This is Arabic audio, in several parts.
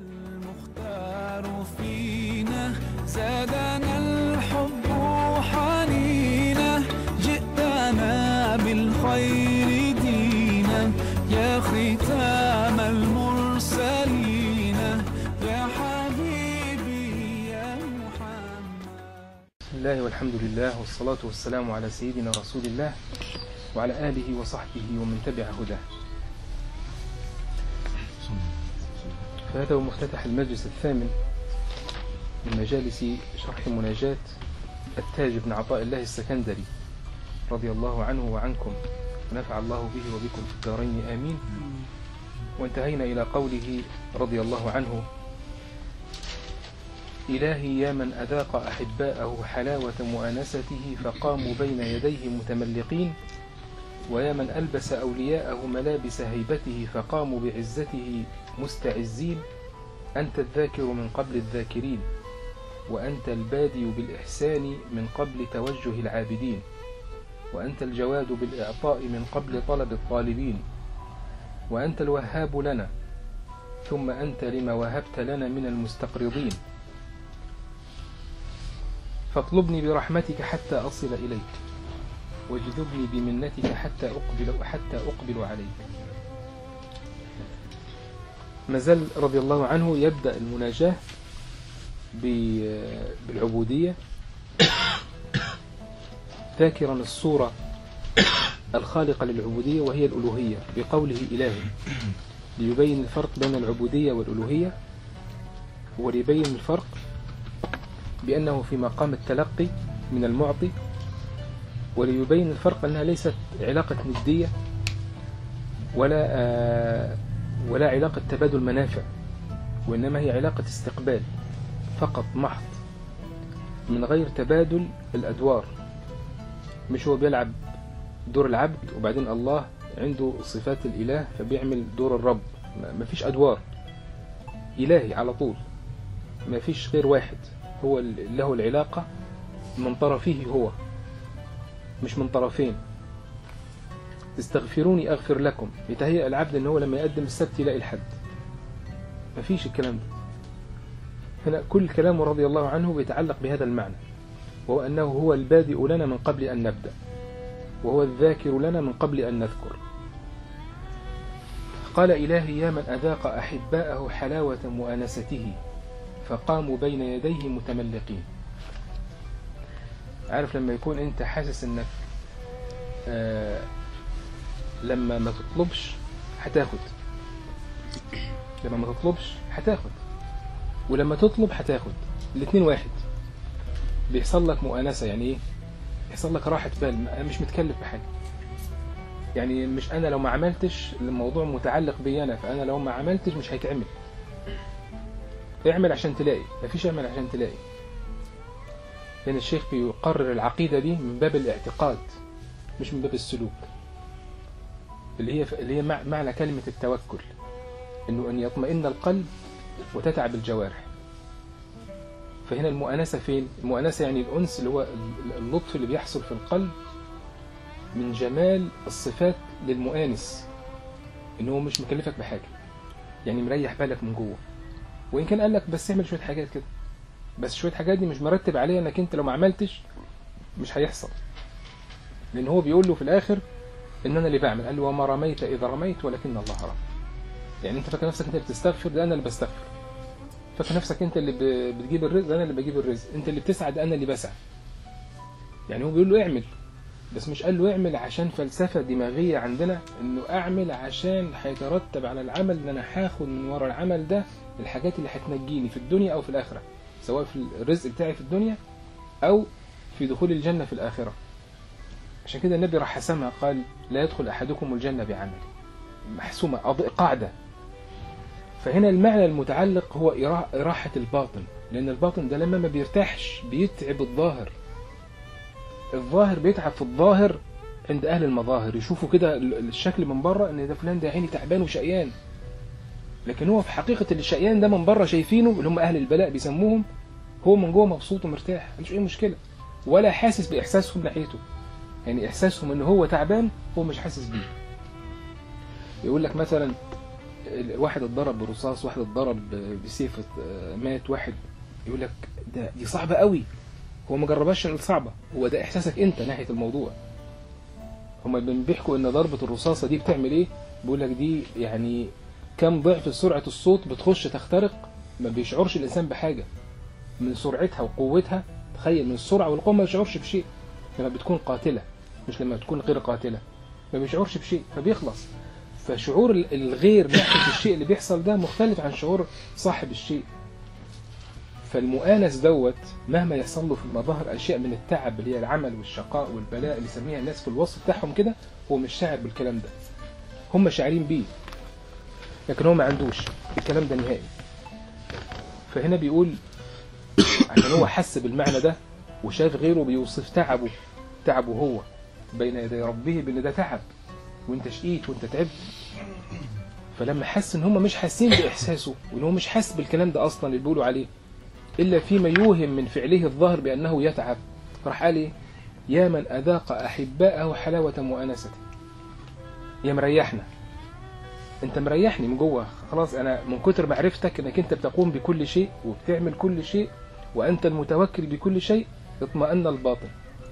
المختار فينا زادنا الحب حنينا جئتنا بالخير دينا يا ختام المرسلين يا حبيبي يا محمد. بسم الله والحمد لله والصلاة والسلام على سيدنا رسول الله وعلى آله وصحبه ومن تبع هداه. فهذا هو مفتتح المجلس الثامن من مجالس شرح مناجاة التاج بن عطاء الله السكندري رضي الله عنه وعنكم ونفع الله به وبكم في الدارين آمين. وانتهينا إلى قوله رضي الله عنه: إلهي يا من أذاق أحباءه حلاوة مؤانسته فقاموا بين يديه متملقين، ويا من ألبس أولياءه ملابس هيبته فقاموا بعزته مستعزين. أنت الذاكر من قبل الذاكرين، وأنت البادي بالإحسان من قبل توجه العابدين، وأنت الجواد بالإعطاء من قبل طلب الطالبين، وأنت الوهاب لنا ثم أنت لما وهبت لنا من المستقرضين. فاطلبني برحمتك حتى أصل إليك، واجذبني بمنتك حتى أقبل عليك. مازال رضي الله عنه يبدأ المناجاة بالعبودية، ذاكرا الصورة الخالقة للعبودية وهي الألوهية بقوله إلهي، ليبين الفرق بين العبودية والألوهية، وليبين الفرق بأنه في مقام التلقي من المعطي، وليبين الفرق أنها ليست علاقة ندية ولا علاقة تبادل منافع، وإنما هي علاقة استقبال فقط محض من غير تبادل الأدوار. مش هو بيلعب دور العبد وبعدين الله عنده صفات الإله فبيعمل دور الرب، ما فيش أدوار، إلهي على طول، ما فيش غير واحد هو له العلاقة من طرفه هو، مش من طرفين. استغفروني أغفر لكم، يتهيأ العبد أنه لما يقدم السبت يلاقي الحد، ما فيش الكلام ده. هنا كل كلامه رضي الله عنه بيتعلق بهذا المعنى، وهو أنه هو البادئ لنا من قبل أن نبدأ، وهو الذاكر لنا من قبل أن نذكر. قال إلهي يا من أذاق أحباءه حلاوة مؤانسته فقاموا بين يديه متملقين. عارف لما يكون أنت حاسس أنك لما ما تطلبش هتاخد، لما ما تطلبش هتاخد، ولما تطلب هتاخد، الاتنين واحد. بيحصل لك مؤانسة، يعني ايه؟ يحصل لك راحة بال، انا مش متكلف بحاجة، يعني مش انا لو ما عملتش الموضوع متعلق بي انا، فانا لو ما عملتش مش هيتعمل. اعمل عشان تلاقي، مفيش اعمل عشان تلاقي. لان الشيخ بيقرر العقيدة دي من باب الاعتقاد مش من باب السلوك، اللي هي معنى كلمة التوكل، انه ان يطمئن القلب وتتعب الجوارح. فهنا المؤانسة فين؟ المؤانسة يعني الأنس، اللي هو اللطف اللي بيحصل في القلب من جمال الصفات للمؤانس، انه مش مكلفك بحاجة، يعني مريح بالك من جوه. وإن كان قال لك بس اعمل شوية حاجات كده، بس شوية حاجات دي مش مرتب عليها انك انت لو ما عملتش مش هيحصل. لأن هو بيقول له في الآخر ان انا اللي بعمل، قال له وما رميت إذا رميت ولكن الله رمى. يعني انت فاكر نفسك انت بتستغفر، ده انا اللي بستغفر. فاكر نفسك انت اللي بتجيب الرزق، ده انا اللي بجيب الرزق. انت اللي بتسعى، ده انا اللي بسعى. يعني هو بيقول له اعمل، بس مش قال له اعمل عشان فلسفة دماغية عندنا انه اعمل عشان هيترتب على العمل ان انا هاخد من ورا العمل ده الحاجات اللي هتنجيني في الدنيا او في الاخرة، سواء في الرزق بتاعي في الدنيا او في دخول الجنة في الاخرة. عشان كده النبي راح حسمها، قال لا يدخل احدكم الجنة بعمل، محسومة قاعدة. فهنا المعنى المتعلق هو إراحة الباطن، لأن الباطن ده لما ما بيرتاحش بيتعب الظاهر. الظاهر بيتعب في الظاهر عند أهل المظاهر، يشوفوا كده الشكل من بره إن ده فلان ده عيني تعبان وشقيان، لكن هو في حقيقة اللي الشقيان ده من بره شايفينه، اللي هم أهل البلاء بيسموهم، هو من جوه مبسوط ومرتاح، مش أي مشكلة، ولا حاسس بإحساسهم ناحيته. يعني إحساسهم إن هو تعبان هو مش حاسس بيه. يقول لك مثلا واحد اتضرب برصاص، واحد اتضرب بسيف مات، واحد يقول لك دي صعبة قوي. هو ما جربهاش عشان صعبة، هو ده احساسك انت ناحية الموضوع. هما بيحكوا ان ضربة الرصاصة دي بتعمل ايه، بيقول لك دي يعني كم ضعف سرعة الصوت بتخش تخترق، ما بيشعرش الانسان بحاجة من سرعتها وقوتها. تخيل من السرعة والقوة ما بيشعرش بشيء لما بتكون قاتلة، مش لما بتكون غير قاتلة ما بيشعرش بشيء فبيخلص. فشعور الغير ناحية الشيء اللي بيحصل ده مختلف عن شعور صاحب الشيء. فالمؤانس دوت مهما يحصل له في المظاهر أشياء من التعب اللي هي العمل والشقاء والبلاء اللي يسميها الناس في الوصف بتاعهم كده، هو مش شاعر بالكلام ده. هم شاعرين بيه لكن هو ما عندوش الكلام ده نهائي. فهنا بيقول عشان هو حس بالمعنى ده وشاف غيره بيوصف تعبه هو بين يدي ربه بأن ده تعب وانت شقيت وانت تعبت. فلما حس ان هم مش حاسين بإحساسه وان هو مش حاسس بالكلام ده أصلا اللي بيقولوا عليه إلا فيما يوهم من فعله الظاهر بأنه يتعب، راح قال ايه؟ يا من أذاق أحباءه حلاوة مؤانسته. يا مريحنا، انت مريحني من جوه خلاص. انا من كتر معرفتك انك انت بتقوم بكل شيء وبتعمل كل شيء وانت المتوكل بكل شيء، اطمأن الباطن،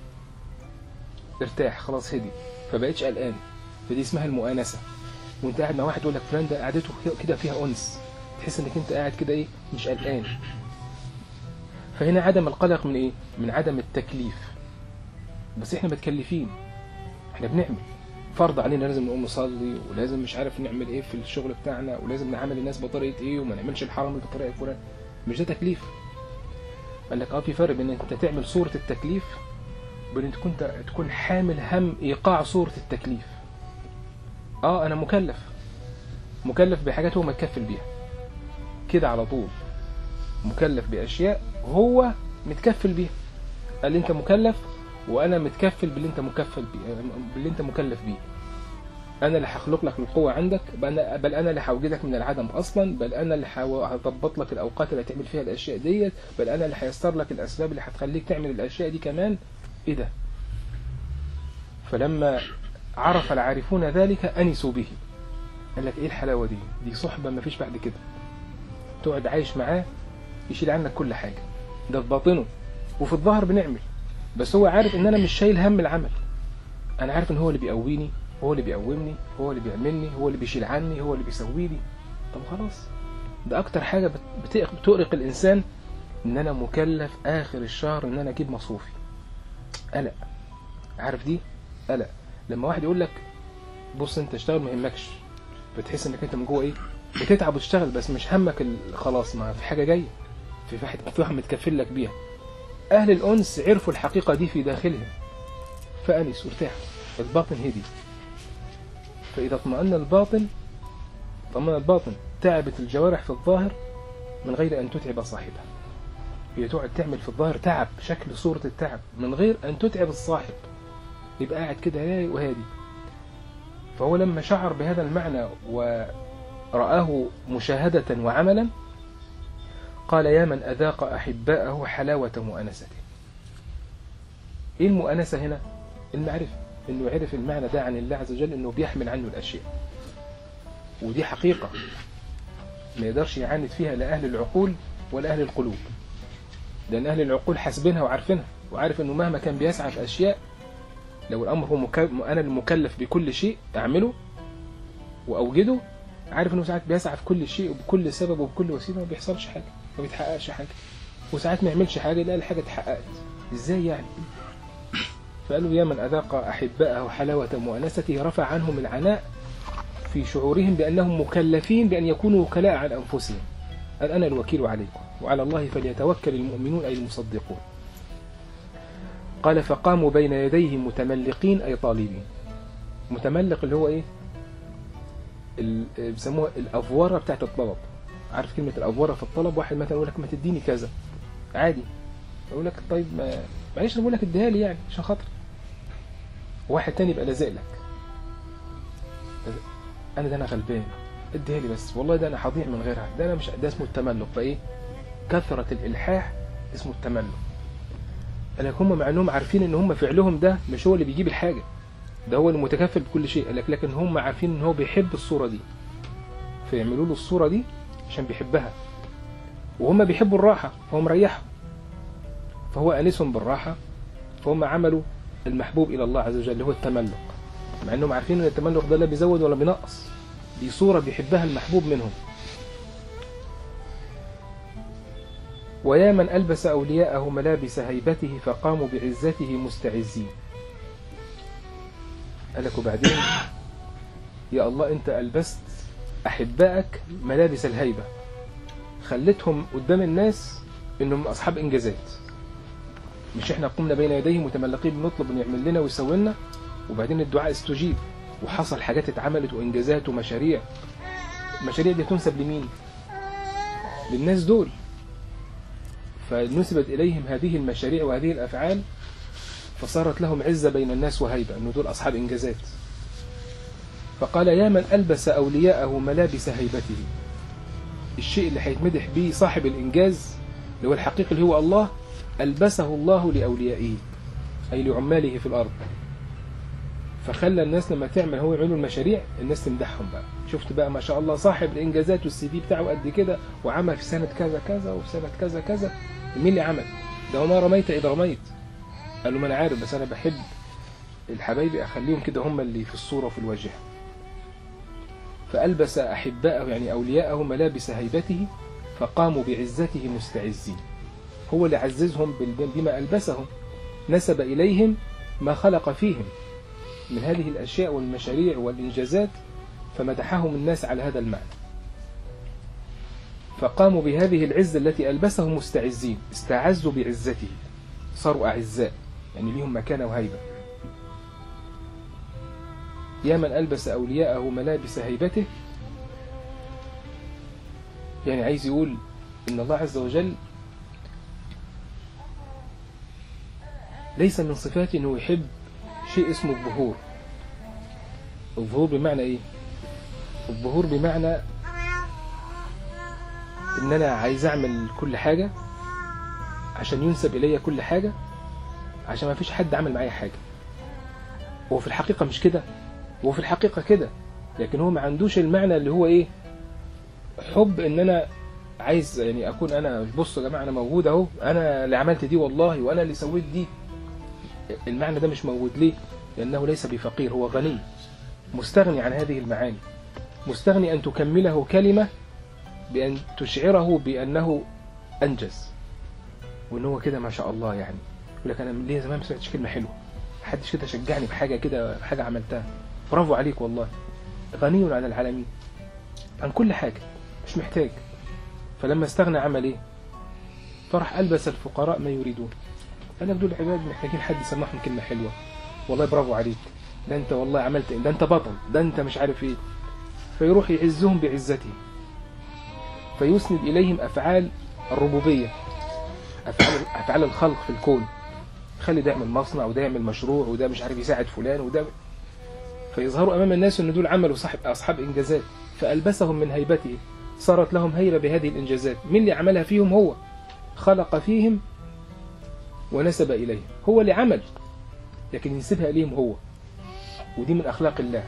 ارتاح خلاص، هدي، فبقيتش قلقان. فدي اسمها المؤانسة. وانت قاعد مع واحد يقول لك فلان ده قعدته كده فيها أنس، تحس انك انت قاعد كده ايه، مش قلقان. فهنا عدم القلق من ايه؟ من عدم التكليف. بس احنا متكلفين، احنا بنعمل فرض علينا، لازم نقوم نصلي ولازم مش عارف نعمل ايه في الشغل بتاعنا ولازم نعامل الناس بطريقة ايه وما نعملش الحرام بطريقة فلان. مش ده تكليف. قال لك في فرق بين انت تعمل صورة التكليف وبين انت تكون حامل هم ايقاع صورة التكليف. انا مكلف بحاجات هو متكفل بيها كده على طول، مكلف باشياء هو متكفل بيها. قال انت مكلف وانا متكفل باللي انت باللي انت مكلف بيه. انا اللي هخلق لك القوة عندك، بل انا اللي هوجدك من العدم اصلا، بل انا اللي هضبط لك الاوقات اللي هتعمل فيها الاشياء ديت، بل انا اللي هيسر لك الاسباب اللي هتخليك تعمل الاشياء دي كمان. ايه ده؟ فلما عرف العارفون ذلك انسوا به. قال لك ايه الحلاوة دي صحبة ما فيش بعد كده. تقعد عايش معاه يشيل عنك كل حاجة، ده في باطنه وفي الظاهر بنعمل، بس هو عارف ان انا مش شايل هم العمل. انا عارف ان هو اللي بيقويني، هو اللي بيقومني، هو اللي بيعملني، هو اللي بيشيل عني، هو اللي بيسوي لي. طب خلاص، ده اكتر حاجة بتؤرق الانسان، ان انا مكلف اخر الشهر ان انا اجيب مصروفي. قلق، عارف دي قلق. لما واحد يقول لك بص انت اشتغل ما يهمكش، بتحس انك انت من جوه ايه، بتتعب وتشتغل بس مش همك خلاص، ما في حاجة جاية، في واحد متكفل لك بيها. اهل الانس عرفوا الحقيقة دي في داخلهم فانس وارتاح، الباطن هدي. فاذا اطمأن الباطن تعبت الجوارح في الظاهر من غير ان تتعب صاحبها. هي تقعد تعمل في الظاهر تعب شكل صورة التعب من غير ان تتعب الصاحب، يبقى قاعد كده وهادي. فهو لما شعر بهذا المعنى ورآه مشاهدة وعملا قال يا من أذاق أحباءه حلاوة مؤانسته. إيه المؤانسة هنا؟ المعرفة، إنه عرف المعنى ده عن الله عز وجل، إنه بيحمل عنه الأشياء، ودي حقيقة ما يقدرش يعاند فيها لا أهل العقول ولا أهل القلوب. لأن أهل العقول حاسبينها وعارفينها، وعارف إنه مهما كان بيسعى في أشياء، لو الأمر هو أنا المكلف بكل شيء أعمله وأوجده، عارف إنه ساعات بيسعى في كل شيء وبكل سبب وبكل وسيلة، ما بيحصلش حاجة، ما بيتحققش حاجة، وساعات ما يعملش حاجة لا الحاجة اتحققت. إزاي يعني؟ فقالوا يا من أذاق أحباءه حلاوة مؤانسته رفع عنهم العناء في شعورهم بأنهم مكلفين بأن يكونوا وكلاء عن أنفسهم. قال أنا الوكيل عليكم وعلى الله فليتوكل المؤمنون أي المصدقون. قال فقاموا بين يديه متملقين أي طالبين. متملق اللي هو إيه؟ بيسموها الأفورة بتاعت الطلب. عارف كلمة الأفورة في الطلب؟ واحد مثلا يقول لك ما تديني كذا، عادي يقول لك طيب معلش أنا بقول لك اديها لي يعني عشان خاطر. واحد تاني يبقى لازق لك، أنا غلبان اديها لي بس، والله ده أنا هضيع من غيرها، ده أنا مش، ده اسمه التملق. فإيه؟ كثرة الإلحاح اسمه التملق. قال هم مع انهم عارفين ان هم فعلهم ده مش هو اللي بيجيب الحاجة، ده هو المتكفل بكل شيء، لكن هم عارفين ان هو بيحب الصورة دي، فيعملوا له الصورة دي عشان بيحبها، وهم بيحبوا الراحة فهو مريحهم، فهو أنسهم بالراحة، فهم عملوا المحبوب إلى الله عز وجل اللي هو التملق، مع أنهم عارفين أن التملق ده لا بيزود ولا بينقص، دي صورة بيحبها المحبوب منهم. ويا من ألبس أولياءه ملابس هيبته فقاموا بعزته مستعزين. قالك وبعدين يا الله أنت ألبست أحبائك ملابس الهيبة، خلتهم قدام الناس إنهم أصحاب إنجازات، مش إحنا قمنا بين يديهم متملقين بنطلب إن يعمل لنا ويسوي لنا، وبعدين الدعاء استجيب وحصل حاجات اتعملت وإنجازات ومشاريع. المشاريع دي تنسب لمين؟ للناس دول، فنسبت إليهم هذه المشاريع وهذه الأفعال، فصارت لهم عزة بين الناس وهيبة أنه دول أصحاب إنجازات. فقال يا من ألبس أولياءه ملابس هيبته، الشيء اللي هيتمدح به صاحب الإنجاز اللي هو الحقيقي اللي هو الله، ألبسه الله لأوليائه أي لعماله في الأرض، فخلى الناس لما تعمل هو يعملوا المشاريع الناس تمدحهم بقى. شفت بقى ما شاء الله صاحب الإنجازات والسي في بتاعه قد كده، وعمل في سنة كذا كذا وفي سنة كذا كذا. مين اللي عمل ده؟ وما رميت إذا رميت. قال له ما أنا عارف، بس أنا بحب الحبايبي أخليهم كده هم اللي في الصورة وفي الوجه. فألبس أحباءه يعني أولياءه ملابس هيبته فقاموا بعزته مستعزين، هو اللي عززهم بما ألبسهم، نسب إليهم ما خلق فيهم من هذه الأشياء والمشاريع والإنجازات، فمدحهم الناس على هذا المعنى. فقاموا بهذه العزة التي ألبسهم مستعزين، استعزوا بعزته، صاروا أعزاء يعني ليهم مكانة وهيبة. يا من ألبس أولياءه ملابس هيبته، يعني عايز يقول إن الله عز وجل ليس من صفاته أنه يحب شيء اسمه الظهور. الظهور بمعنى إيه؟ الظهور بمعنى إن أنا عايز أعمل كل حاجة عشان ينسب إلي كل حاجة، عشان ما فيش حد عمل معايا حاجة. هو في الحقيقة مش كده، هو في الحقيقة كده، لكن هو ما عندوش المعنى اللي هو إيه؟ حب إن أنا عايز يعني أكون أنا، بصوا يا جماعة أنا موجود أهو، أنا اللي عملت دي والله، وأنا اللي سويت دي. المعنى ده مش موجود. ليه؟ لأنه ليس بفقير، هو غني مستغني عن هذه المعاني، مستغني أن تكمله كلمة بأن تشعره بأنه أنجز وأنه كده ما شاء الله. يعني يقول لك أنا ليه زمان ما سمعتش كلمة حلوة، محدش كده شجعني بحاجة كده، حاجة عملتها، برافو عليك والله. غني عن العالمين عن كل حاجة، مش محتاج. فلما استغنى عمل إيه؟ فرح ألبس الفقراء ما يريدون. أنا بدول العباد محتاجين حد يسمعهم كلمة حلوة، والله برافو عليك، ده أنت والله عملت إيه، ده أنت بطل، ده أنت مش عارف إيه. فيروح يعزهم بعزته، فيسند إليهم أفعال الربوبية، أفعال الخلق في الكون، خلي ده يعمل مصنع وده يعمل مشروع وده مش عارف يساعد فلان وده، فيظهروا أمام الناس أن دول عملوا أصحاب إنجازات. فألبسهم من هيبته، صارت لهم هيبة بهذه الإنجازات. من اللي عملها فيهم؟ هو خلق فيهم ونسب إليه، هو اللي عمل لكن ينسبها إليهم هو، ودي من أخلاق الله.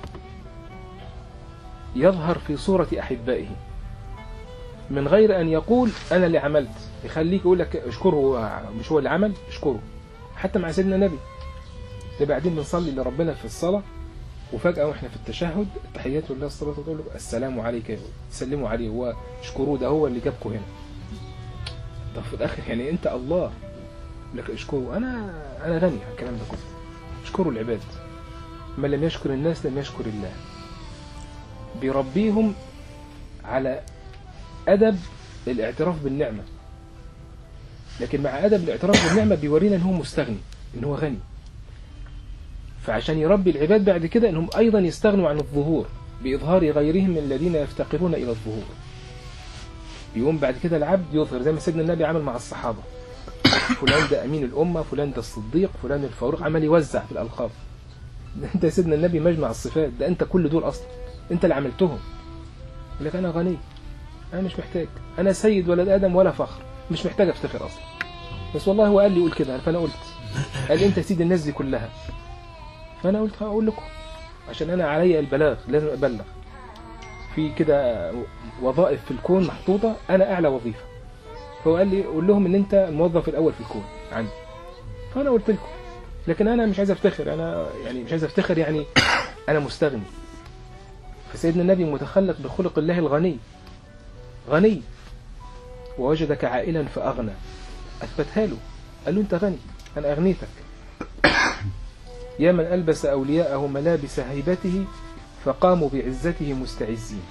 يظهر في صورة أحبائه من غير أن يقول أنا اللي عملت، يخليك يقول لك اشكره، مش هو اللي عمل، اشكره. حتى مع سيدنا النبي ده بعدين بنصلي لربنا في الصلاة، وفجأة واحنا في التشهد التحيات لله الصلاة وتقول له السلام عليك، سلموا عليه، هو اشكروه، ده هو اللي جابكم هنا. طب في الآخر يعني أنت الله لك اشكره، أنا غني عن الكلام ده كله. اشكروا العباد، من لم يشكر الناس لم يشكر الله. بيربيهم على أدب الاعتراف بالنعمة، لكن مع أدب الاعتراف بالنعمة بيورينا أنه مستغني، أنه غني. فعشان يربي العباد بعد كده أنهم أيضا يستغنوا عن الظهور بإظهار غيرهم من الذين يفتقرون إلى الظهور. يقوم بعد كده العبد يظهر زي ما سيدنا النبي عمل مع الصحابة، فلان ده أمين الأمة، فلان ده الصديق، فلان الفاروق، عمل يوزع في الألقاب. ده أنت يا سيدنا النبي مجمع الصفات، ده أنت كل دول أصلا أنت اللي عملتهم. يقول لك أنا غني، أنا مش محتاج، أنا سيد ولد آدم ولا فخر، مش محتاج أفتخر أصلا، بس والله هو قال لي قول كده، فأنا قلت. قال لي أنت سيد الناس دي كلها، فأنا قلت هقول لكم عشان أنا علي البلاغ، لازم أبلغ. في كده وظائف في الكون محطوطة، أنا أعلى وظيفة. فهو قال لي قول لهم إن أنت الموظف الأول في الكون عندي. فأنا قلت لكم، لكن أنا مش عايز أفتخر، أنا يعني مش عايز أفتخر، يعني أنا مستغني. فسيدنا النبي متخلق بخلق الله الغني، غني، ووجدك عائلا فأغنى، أثبتها له، قال له أنت غني، أنا أغنيتك. يا من ألبس أولياءه ملابس هيبته فقاموا بعزته مستعزين،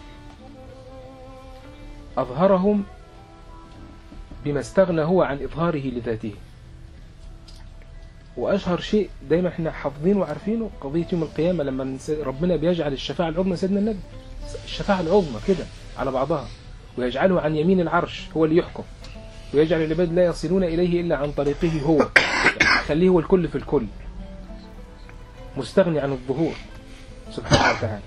أظهرهم بما استغنى هو عن إظهاره لذاته. وأشهر شيء دايما احنا حافظينه وعارفينه قضية يوم القيامة، لما ربنا بيجعل الشفاعة العظمى سيدنا النبي، الشفاعة العظمى كده على بعضها، ويجعله عن يمين العرش هو اللي يحكم، ويجعل العباد لا يصلون إليه إلا عن طريقه هو، خليه هو الكل في الكل، مستغني عن الظهور سبحانه وتعالى.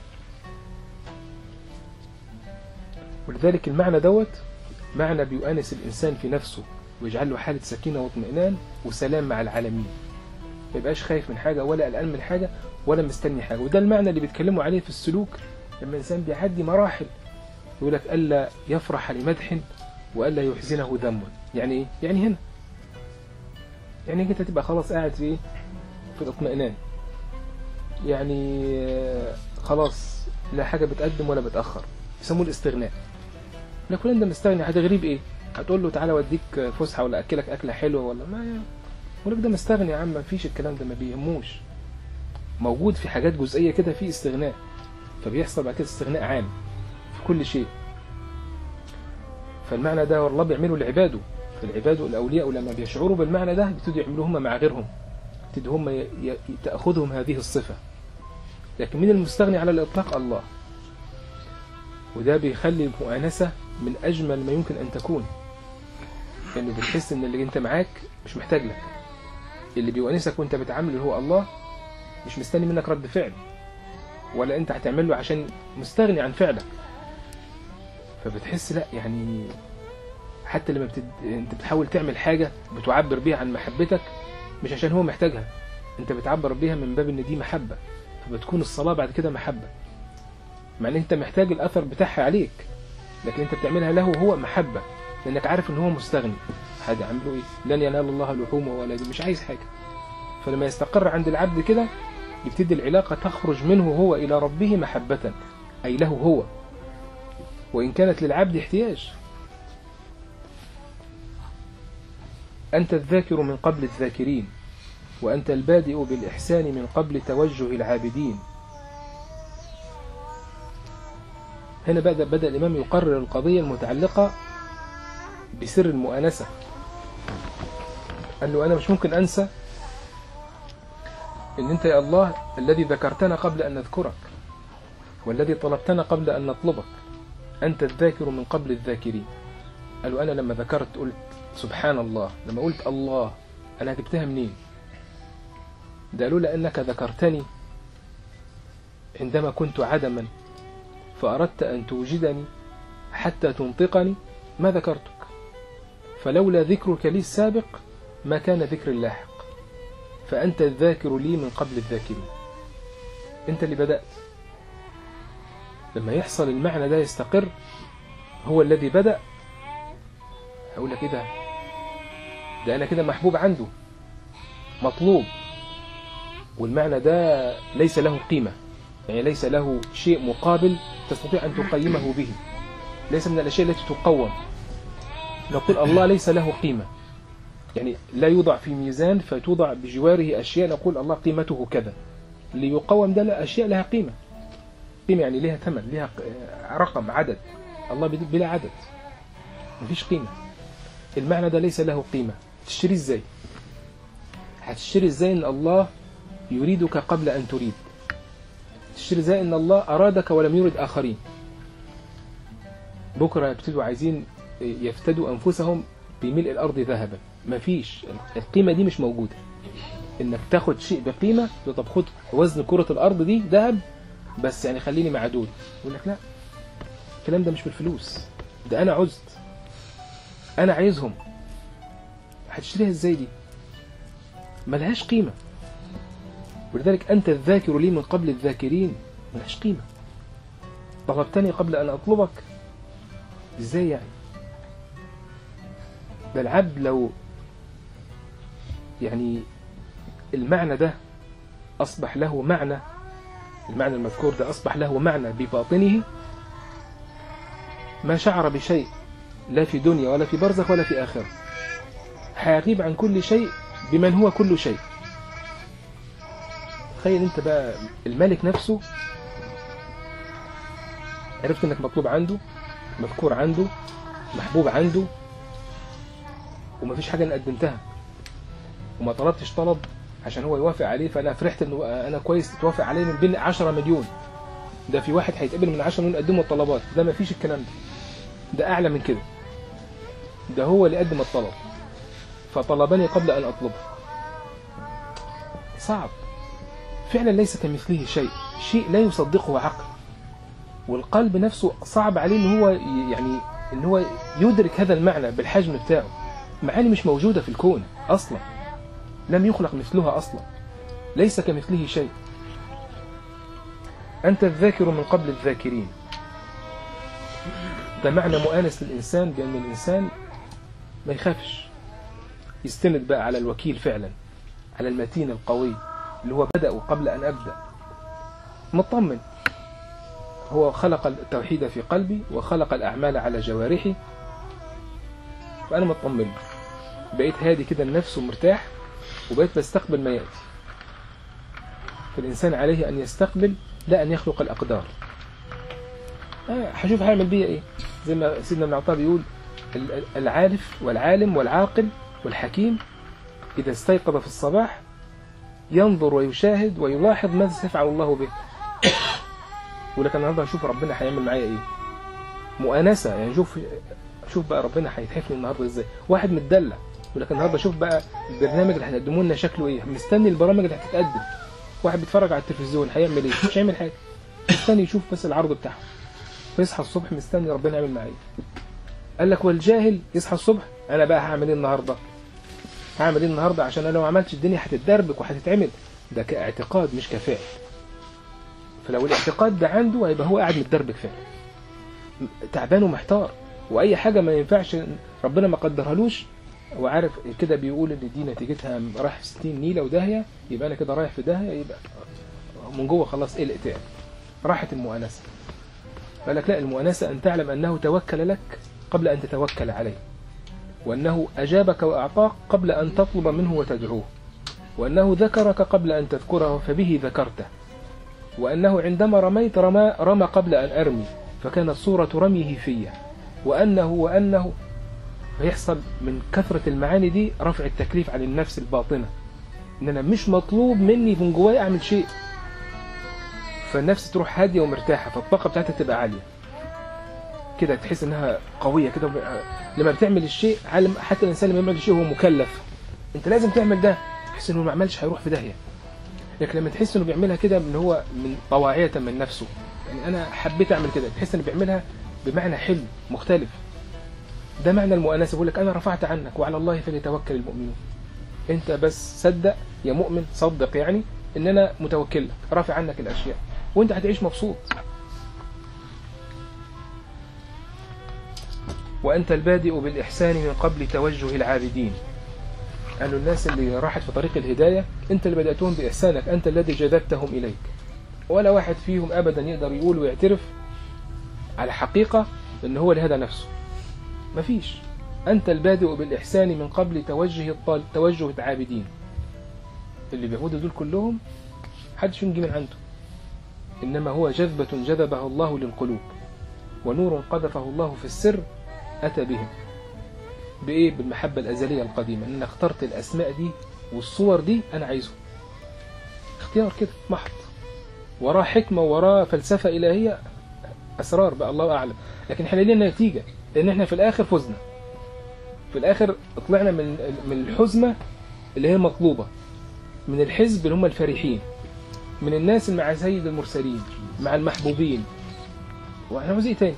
ولذلك المعنى دوت معنى بيؤانس الإنسان في نفسه، ويجعل له حالة سكينة واطمئنان وسلام مع العالمين، ما يبقاش خايف من حاجة ولا قلقان من حاجة ولا مستني حاجة. وده المعنى اللي بيتكلموا عليه في السلوك، لما الإنسان بيعدي مراحل يقول لك ألا يفرح لمدح وألا يحزنه ذم. يعني إيه؟ يعني هنا يعني أنت تبقى خلاص قاعد في الاطمئنان، يعني خلاص لا حاجة بتقدم ولا بتأخر، يسموه الاستغناء. لكن انت مستغني، هتغريب ايه؟ هتقول له تعالى اوديك فسحه ولا اكلك اكله حلوه ولا ما، يقول لك ده مستغني يا عم، ما فيش الكلام ده، ما بيهموش. موجود في حاجات جزئيه كده في استغناء، فبيحصل بعد كده استغناء عام في كل شيء. فالمعنى ده والله بيعملوا لعباده، فالعباد والاولياء لما بيشعروا بالمعنى ده بيبتدوا يعملوه هم مع غيرهم، يبتدوا هم تاخذهم هذه الصفه. لكن من المستغني على الاطلاق الله، وده بيخلي المؤانسة من أجمل ما يمكن أن تكون، لأنه يعني بتحس إن اللي أنت معاك مش محتاج لك، اللي بيؤانسك وأنت بتعامله هو الله، مش مستني منك رد فعل ولا أنت هتعمله عشان مستغني عن فعلك. فبتحس لا يعني حتى لما أنت بتحاول تعمل حاجة بتعبر بيها عن محبتك، مش عشان هو محتاجها، أنت بتعبر بيها من باب إن دي محبة، فبتكون الصلاة بعد كده محبة، مع ان انت محتاج الاثر بتاعها عليك، لكن انت بتعملها له هو محبة، لانك عارف ان هو مستغني، حاجة عمله ايه؟ لن ينال الله لحوم ولا دي، مش عايز حاجة. فلما يستقر عند العبد كده يبتدي العلاقة تخرج منه هو الى ربه محبة، اي له هو، وان كانت للعبد احتياج. انت الذاكر من قبل الذاكرين، وانت البادئ بالاحسان من قبل توجه العابدين. هنا بدأ الإمام يقرر القضية المتعلقة بسر المؤانسة. قال له أنا مش ممكن أنسى إن أنت يا الله الذي ذكرتنا قبل أن نذكرك، والذي طلبتنا قبل أن نطلبك، أنت الذاكر من قبل الذاكرين. قال له أنا لما ذكرت قلت سبحان الله، لما قلت الله أنا جبتها منين؟ ده قالوا لأنك ذكرتني عندما كنت عدما فأردت أن توجدني حتى تنطقني ما ذكرتك، فلولا ذكرك لي السابق ما كان ذكر اللاحق، فأنت الذاكر لي من قبل الذاكرين. أنت اللي بدأت. لما يحصل المعنى ده يستقر، هو الذي بدأ، هقول لك إيه ده أنا كده محبوب عنده، مطلوب، والمعنى ده ليس له قيمة، يعني ليس له شيء مقابل تستطيع أن تقيمه به، ليس من الأشياء التي تقوم. نقول الله ليس له قيمة، يعني لا يوضع في ميزان فتوضع بجواره أشياء نقول الله قيمته كذا. اللي يقوم ده لا، أشياء لها قيمة يعني لها ثمن، لها رقم، عدد. الله بلا عدد، مفيش قيمة. المعنى ده ليس له قيمة. تشتري ازاي؟ هتشتري ازاي ان الله يريدك قبل أن تريد؟ تشتري ازاي ان الله أرادك ولم يرد آخرين؟ بكرة يبتدوا عايزين يفتدوا أنفسهم بملء الأرض ذهبا، مفيش، القيمة دي مش موجودة. إنك تاخد شيء بقيمة، طب خد وزن كرة الأرض دي ذهب بس يعني خليني معدود، يقول لك لا، الكلام ده مش بالفلوس، ده أنا عزت، أنا عايزهم. هتشتريها ازاي دي؟ ملهاش قيمة. ولذلك أنت الذاكر لي من قبل الذاكرين، ملهاش قيمة. طلبتني قبل أن أطلبك؟ إزاي يعني؟ ده العبد لو يعني المعنى ده أصبح له معنى، المعنى المذكور ده أصبح له معنى بباطنه، ما شعر بشيء لا في دنيا ولا في برزخ ولا في آخرة، هيغيب عن كل شيء بمن هو كل شيء. تخيل انت بقى الملك نفسه عرفت انك مطلوب عنده، مذكور عنده، محبوب عنده، ومفيش حاجة انا قدمتها وما طلبتش طلب عشان هو يوافق عليه، فانا فرحت انه انا كويس تتوافق عليه من بين 10 مليون. ده في واحد هيتقبل من 10 مليون قدموا الطلبات، ده مفيش الكلام ده، ده اعلى من كده، ده هو اللي قدم الطلب. فطلبني قبل ان اطلبه. صعب فعلا، ليس كمثله شيء، شيء لا يصدقه عقل، والقلب نفسه صعب عليه ان هو يعني ان هو يدرك هذا المعنى بالحجم بتاعه. معاني مش موجودة في الكون اصلا، لم يخلق مثلها اصلا، ليس كمثله شيء. انت الذاكر من قبل الذاكرين. ده معنى مؤانس للإنسان، بأن الإنسان ما يخافش، يستند بقى على الوكيل فعلا، على المتين القوي اللي هو بدأ قبل أن أبدأ، مطمن. هو خلق التوحيد في قلبي وخلق الأعمال على جوارحي، فأنا مطمن، بقيت هادي كده النفس ومرتاح، وبقيت بستقبل ما يأتي. فالإنسان عليه أن يستقبل لا أن يخلق الأقدار. هشوف هعمل بيها إيه، زي ما سيدنا ابن عطاء بيقول: العارف والعالم والعاقل والحكيم إذا استيقظ في الصباح ينظر ويشاهد ويلاحظ ماذا سيفعل الله به. ولكن النهارده هشوف ربنا هيعمل معايا إيه، مؤانسة يعني. شوف بقى ربنا هيتحفني النهارده إزاي. واحد متدلع، ولكن النهارده شوف بقى البرنامج اللي هتقدموه لنا شكله إيه، مستني البرامج اللي هتتقدم. واحد بيتفرج على التلفزيون هيعمل إيه؟ مش هيعمل حاجة، مستني يشوف بس العرض بتاعه، فيصحى الصبح مستني ربنا يعمل معايا. قال لك والجاهل يصحى الصبح: أنا بقى هعمل إيه النهارده؟ هعمل إيه النهارده عشان أنا لو ما عملتش الدنيا هتتدربك وهتتعمل. ده كاعتقاد مش كفاءل. فلو الاعتقاد ده عنده هيبقى هو قاعد متدربك فعلا، تعبان ومحتار، وأي حاجة ما ينفعش ربنا ما قدرهالوش، وعارف كده بيقول إن دي نتيجتها رايح في 60 نيلة وداهية، يبقى أنا كده رايح في داهية، يبقى من جوه خلاص قلق تاني، راحت المؤانسة. قال لك لا، المؤانسة أن تعلم أنه توكل لك قبل أن تتوكل عليه، وأنه أجابك وأعطاك قبل أن تطلب منه وتدعوه، وأنه ذكرك قبل أن تذكره فبه ذكرته، وأنه عندما رميت رمى قبل أن أرمي فكانت صورة رميه فيه، وأنه يحصل من كثرة المعاني دي رفع التكليف عن النفس الباطنة، إن أنا مش مطلوب مني من جواي أعمل شيء، فالنفس تروح هادية ومرتاحة، فالطاقة بتاعتها تبقى عالية كده، تحس إنها قوية كده. لما بتعمل الشيء، حتى الإنسان لما يعمل الشيء هو مكلف، أنت لازم تعمل ده، تحس إنه ما عملش هيروح في داهية. لكن لما تحس إنه بيعملها كده من هو من طواعية من نفسه، يعني أنا حبيت أعمل كده، تحس إنه بيعملها بمعنى حلو مختلف. ده معنى المؤانسة. بيقول لك أنا رفعت عنك وعلى الله فليتوكل المؤمنون. أنت بس صدق يا مؤمن، صدق يعني إن أنا متوكل لك، رافع عنك الأشياء، وأنت هتعيش مبسوط. وأنت البادئ بالإحسان من قبل توجه العابدين. قالوا الناس اللي راحت في طريق الهداية أنت اللي بدأتهم بإحسانك، أنت الذي جذبتهم إليك. ولا واحد فيهم أبدا يقدر يقول ويعترف على حقيقة أنه هو اللي هدى نفسه، مفيش. أنت البادئ بالإحسان من قبل توجه العابدين. اللي بيعبدوا دول كلهم حدش ينجي من عنده، إنما هو جذبة جذبها الله للقلوب، ونور قذفه الله في السر أتى بهم. بإيه؟ بالمحبة الأزلية القديمة، إن اخترت الأسماء دي والصور دي أنا عايزه. اختيار كده محض، وراه حكمة وراه فلسفة إلهية، أسرار بقى الله أعلم. لكن احنا لينا نتيجة، لأن احنا في الآخر فزنا، في الآخر طلعنا من الحزمة اللي هي مطلوبة، من الحزب اللي هم الفرحين، من الناس اللي مع سيد المرسلين، مع المحبوبين، واحنا عاوزين تاني.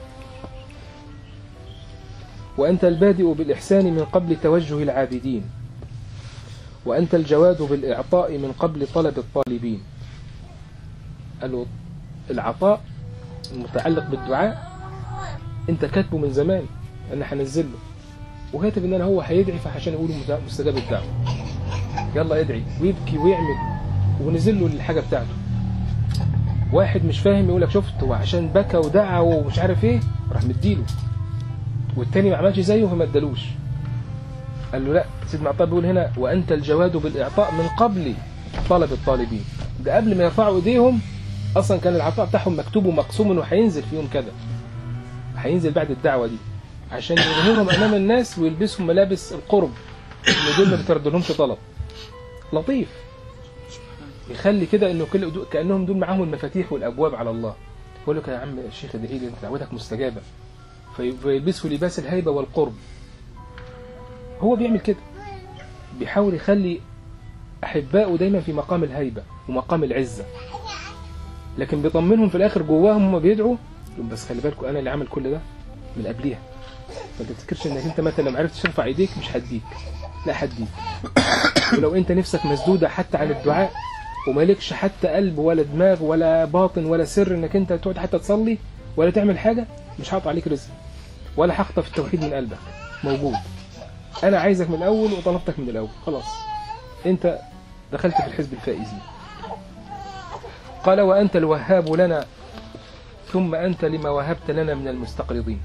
وأنت البادئ بالإحسان من قبل توجه العابدين، وأنت الجواد بالإعطاء من قبل طلب الطالبين. قالوا العطاء متعلق بالدعاء انت كاتبه من زمان انا هنزله، وكاتب ان انا هو هيدعي فعشان يقولوا مستجاب الدعوه، يلا ادعي ويبكي ويعمل، ونزل له الحاجه بتاعته. واحد مش فاهم يقول لك شفت هو عشان بكى ودعا ومش عارف ايه راح مديله، والتاني ما عملش زيه فما ادالوش. قال له لا، سيدنا عطاء بيقول هنا وانت الجواد بالاعطاء من قبل طلب الطالبين، ده قبل ما يرفعوا ايديهم اصلا كان العطاء بتاعهم مكتوب ومقسوم وهينزل في يوم كذا، هينزل بعد الدعوه دي عشان يظهرهم امام الناس ويلبسهم ملابس القرب، ان دول ما بتردلهمش طلب. لطيف يخلي كده انه كانهم دول معاهم المفاتيح والابواب على الله. يقول لك يا عم الشيخ ادعي لي انت دعوتك مستجابه، فيلبسه لباس الهيبه والقرب. هو بيعمل كده، بيحاول يخلي احبائه دايما في مقام الهيبه ومقام العزه، لكن بيطمنهم في الاخر جواهم هم بيدعوا بس خلي بالكم انا اللي عامل كل ده من قبليها، ما تفتكرش انك انت مثلا لو ما عرفتش ترفع ايديك مش هديك، لا هديك. ولو انت نفسك مسدوده حتى عن الدعاء ومالكش حتى قلب ولا دماغ ولا باطن ولا سر انك انت تقعد حتى تصلي ولا تعمل حاجه، مش هقطع عليك رزق ولا هخطف التوحيد من قلبك، موجود. انا عايزك من الاول وطلبتك من الاول، خلاص انت دخلت في الحزب الفائزين. قال وانت الوهاب لنا ثم انت لما وهبت لنا من المستقرضين.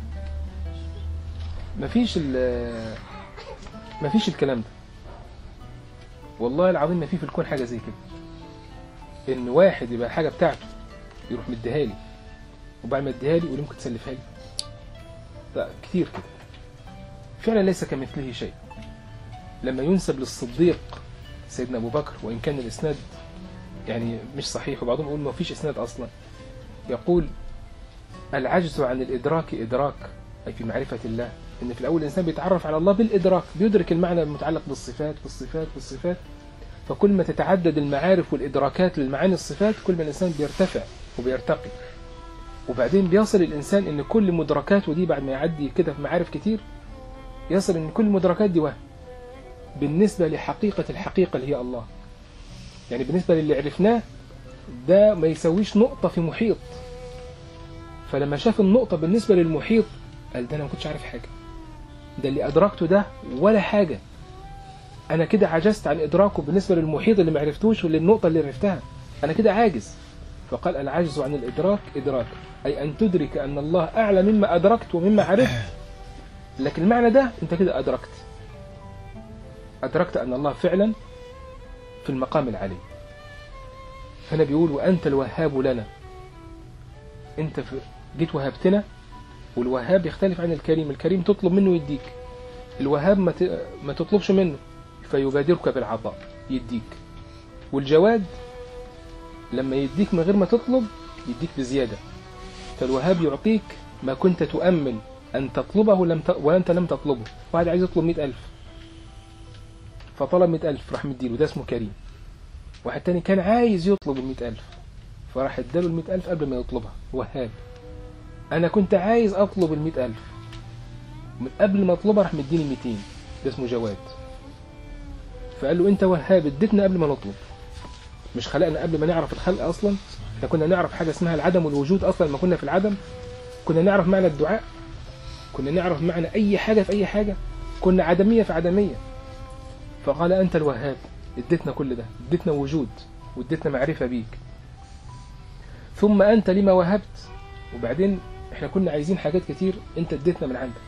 مفيش الكلام ده والله العظيم، ما في الكون حاجه زي كده ان واحد يبقى الحاجه بتاعته يروح مديها لي وبعد ما اديها لي يقول ممكن تسلفها لي. لا كتير كده فعلا ليس كمثله شيء. لما ينسب للصديق سيدنا ابو بكر وان كان الاسناد يعني مش صحيح وبعضهم يقول ما فيش اسناد اصلا، يقول العجز عن الادراك ادراك، اي في معرفه الله. ان في الاول الانسان بيتعرف على الله بالادراك، بيدرك المعنى المتعلق بالصفات بالصفات بالصفات، فكل ما تتعدد المعارف والادراكات للمعاني الصفات كل ما الانسان بيرتفع وبيرتقي. وبعدين بيصل الانسان ان كل مدركاته دي بعد ما يعدي كده في معارف كتير يصل ان كل المدركات دي وهم بالنسبه لحقيقه الحقيقه اللي هي الله. يعني بالنسبه للي عرفناه ده ما يسويش نقطه في محيط، فلما شاف النقطه بالنسبه للمحيط قال ده انا ما كنتش عارف حاجه، ده اللي أدركته ده ولا حاجة، أنا كده عجزت عن إدراكه بالنسبة للمحيط اللي ما عرفتوش وللنقطة اللي عرفتها، أنا كده عاجز. فقال العجز عن الإدراك إدراك، أي أن تدرك أن الله أعلى مما أدركت ومما عرفت، لكن المعنى ده أنت كده أدركت أن الله فعلا في المقام العلي. فأنا بيقول وأنت الوهاب لنا، أنت جيت وهبتنا. والوهاب يختلف عن الكريم، الكريم تطلب منه يديك، الوهاب ما تطلبش منه فيبادرك بالعطاء يديك. والجواد لما يديك من غير ما تطلب يديك بزيادة. فالوهاب يعطيك ما كنت تؤمل أن تطلبه وأنت لم تطلبه. واحد عايز يطلب 100,000 فطلب 100,000 راح مديله، ده اسمه كريم. واحد تاني كان عايز يطلب 100,000 فراح اداله 100,000 قبل ما يطلبها، وهاب. أنا كنت عايز أطلب 100,000 من قبل ما أطلبها راح مديني 200، ده اسمه جواد. فقال له أنت وهاب اديتنا قبل ما نطلب، مش خلقنا قبل ما نعرف الخلق أصلا. احنا كنا نعرف حاجة اسمها العدم والوجود أصلا ما كنا في العدم، كنا نعرف معنى الدعاء، كنا نعرف معنى أي حاجة في أي حاجة، كنا عدمية في عدمية. فقال أنت الوهاب، اديتنا كل ده، اديتنا وجود واديتنا معرفة بيك. ثم أنت لما وهبت، وبعدين احنا كنا عايزين حاجات كتير انت اديتنا من عندك.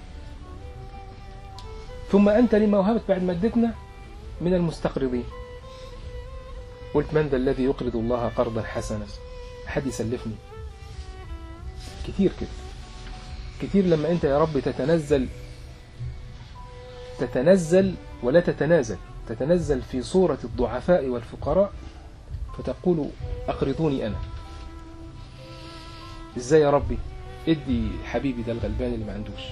ثم انت لما وهبت بعد ما اديتنا من المستقرضين. قلت من ذا الذي يقرض الله قرضا حسنا، حد يسلفني. كتير كده كتير لما انت يا رب تتنزل ولا تتنازل، تتنزل في صورة الضعفاء والفقراء فتقول أقرضوني أنا. ازاي يا ربي؟ ادي حبيبي ده الغلبان اللي ما عندوش.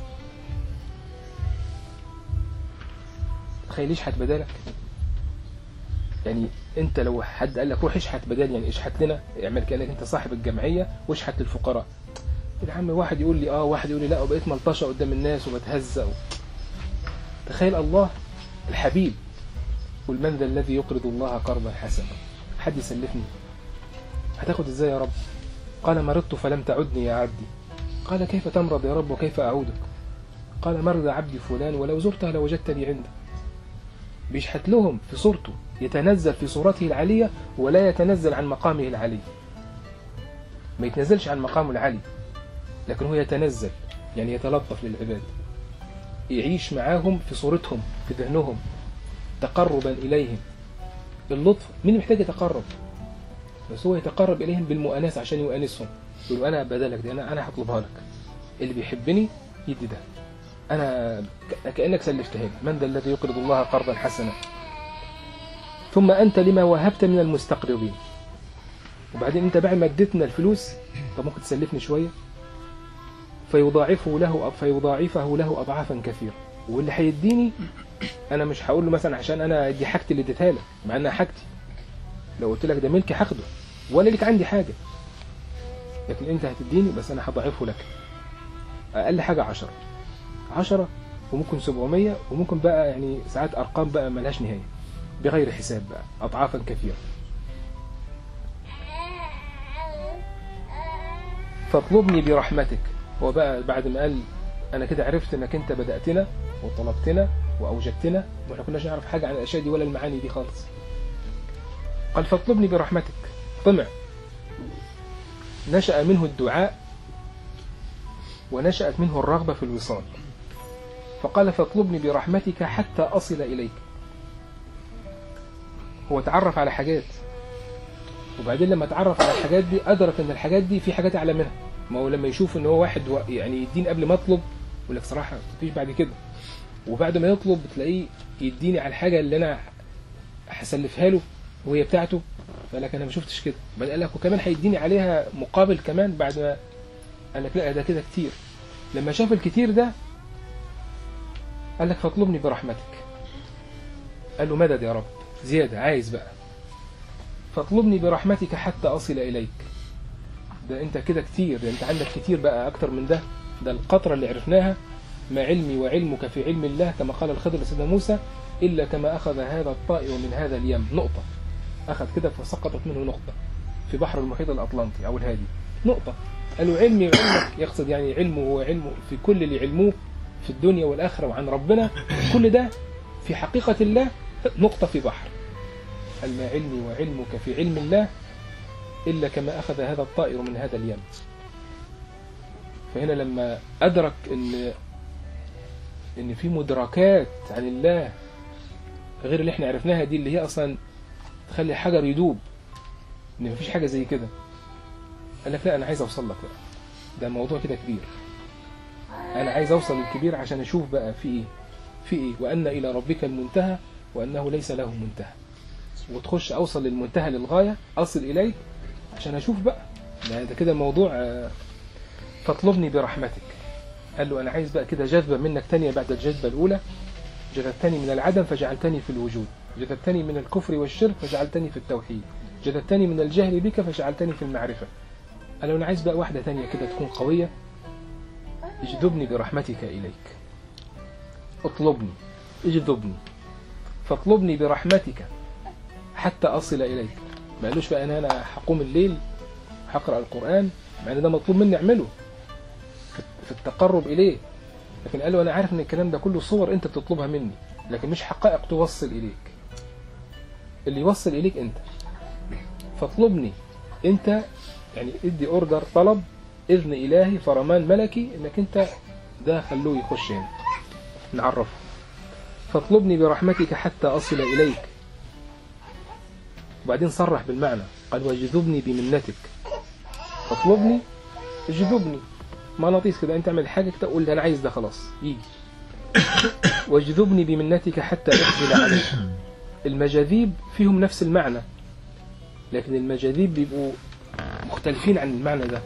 تخيل اشحت بدالك. يعني انت لو حد قال لك روح اشحت بدال، يعني اشحت لنا، اعمل كأنك انت صاحب الجمعية واشحت للفقراء. يا عم واحد يقول لي واحد يقول لي لا، وبقيت ملطشة قدام الناس وبتهزأ. تخيل الله الحبيب، قل من ذا الذي يقرض الله قرضا حسنا، حد يسلفني. هتاخد ازاي يا رب؟ قال مرضت فلم تعدني يا عبدي. قال كيف تمرض يا رب وكيف أعودك؟ قال مرض عبدي فلان ولو زرته لوجدتني عنده. بيشحت لهم في صورته، يتنزل في صورته العالية ولا يتنزل عن مقامه العالي، ما يتنزلش عن مقامه العالي، لكن هو يتنزل يعني يتلطف للعباد، يعيش معاهم في صورتهم في ذهنهم تقربا إليهم. اللطف مين محتاج يتقرب؟ بس هو يتقرب إليهم بالمؤانسة عشان يؤانسهم، يقول أنا بدلك دي، أنا هطلبها لك، اللي بيحبني يدي ده، أنا كأنك سلفتها لي، من ذا الذي يقرض الله قرضا حسنا؟ ثم أنت لما وهبت من المستقرضين. وبعدين أنت بعد ما اديتنا الفلوس، طب ممكن تسلفني شوية؟ فيضاعفه له أضعافا كثيرة. واللي هيديني أنا مش هقول له مثلا عشان أنا دي حاجتي اللي اديتها لك، مع أنها حاجتي، لو قلت لك ده ملكي هاخده ولا لك عندي حاجة، لكن أنت هتديني بس أنا هضاعفه لك. أقل حاجة 10 وممكن 700 وممكن بقى يعني ساعات أرقام بقى ملهاش نهاية بغير حساب بقى، أضعافا كثيرة. فاطلبني برحمتك. هو بقى بعد ما قال أنا كده عرفت أنك أنت بدأتنا وطلبتنا وأوجدتنا، وإحنا كناش نعرف حاجة عن الأشياء دي ولا المعاني دي خالص. قال فاطلبني برحمتك. طمع، نشأ منه الدعاء ونشأت منه الرغبة في الوصال. فقال فاطلبني برحمتك حتى أصل إليك. هو تعرف على حاجات، وبعدين لما تعرف على الحاجات دي أدرك أن الحاجات دي في حاجات أعلى منها. ما هو لما يشوف أنه هو واحد يعني يدين قبل ما أطلب، يقول لك صراحة مفيش بعد كده، وبعد ما يطلب بتلاقيه يديني على الحاجة اللي أنا هسلفها له وهي بتاعته، قال لك أنا ما شفتش كده، بل قال لك وكمان هيديني عليها مقابل كمان بعد ما، قال لك لا ده كده كتير. لما شاف الكتير ده قال لك فاطلبني برحمتك. قال له مدد يا رب، زيادة عايز بقى. فاطلبني برحمتك حتى أصل إليك. ده أنت كده كتير، ده أنت عندك كتير بقى أكتر من ده. ده القطرة اللي عرفناها، ما علمي وعلمك في علم الله كما قال الخضر لسيدنا موسى، إلا كما أخذ هذا الطائر من هذا اليم. نقطة أخذ كده فسقطت منه نقطة في بحر المحيط الأطلنطي أو الهادي، نقطة. قالوا علمي وعلمك، يقصد يعني علمه وعلمه في كل اللي علموه في الدنيا والآخرة وعن ربنا، كل ده في حقيقة الله نقطة في بحر. قال ما علمي وعلمك في علم الله إلا كما أخذ هذا الطائر من هذا اليم. فهنا لما أدرك إن في مدركات عن الله غير اللي احنا عرفناها دي، اللي هي أصلا تخلي الحجر يدوب، إن مفيش حاجة زي كده، قال لك لا أنا عايز أوصل لك بقى، ده موضوع كده كبير، أنا عايز أوصل للكبير عشان أشوف بقى في إيه وأن إلى ربك المنتهى وأنه ليس له منتهى، وتخش أوصل للمنتهى للغاية، أصل إليك عشان أشوف بقى ده كده موضوع. فاطلبني برحمتك. قال له أنا عايز بقى كده جذبة منك تانية بعد الجذبة الأولى. جذبتني من العدم فجعلتني في الوجود، جذبتني من الكفر والشرك فجعلتني في التوحيد، جذبتني من الجهل بك فجعلتني في المعرفة. قال له أنا عايز بقى واحدة تانية كده تكون قوية، اجذبني برحمتك إليك. اطلبني، اجذبني، فاطلبني برحمتك حتى أصل إليك. ما قالوش بقى أنا هقوم الليل هقرأ القرآن، مع أن ده مطلوب مني أعمله في التقرب إليه، لكن قال له أنا عارف أن الكلام ده كله صور أنت بتطلبها مني، لكن مش حقائق توصل إليك، اللي يوصل إليك أنت. فاطلبني أنت، يعني ادي أوردر، طلب، إذن إلهي، فرمان ملكي، إنك أنت ده خلوه يخش هنا نعرفه. فاطلبني برحمتك حتى أصل إليك. وبعدين صرح بالمعنى، قال واجذبني بمنتك. فاطلبني، اجذبني، ما نطيس كده، أنت اعمل حاجة كده قول أنا عايز ده خلاص يجي. واجذبني بمنتك حتى أقبل عليك. المجاذيب فيهم نفس المعنى، لكن المجاذيب بيبقوا مختلفين عن المعنى ده.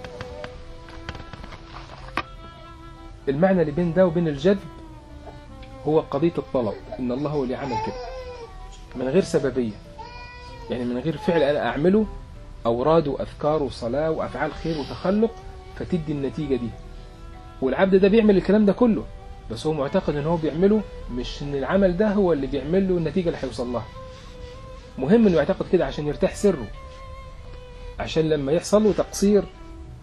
المعنى اللي بين ده وبين الجذب هو قضية الطلب، إن الله هو اللي عمل كده من غير سببية، يعني من غير فعل أنا أعمله، أوراد وأذكار وصلاة وأفعال خير وتخلق فتدي النتيجة دي. والعبد ده بيعمل الكلام ده كله، بس هو معتقد إن هو بيعمله، مش إن العمل ده هو اللي بيعمل له النتيجة اللي هيوصل لها. مهم إنه يعتقد كده عشان يرتاح سره، عشان لما يحصل له تقصير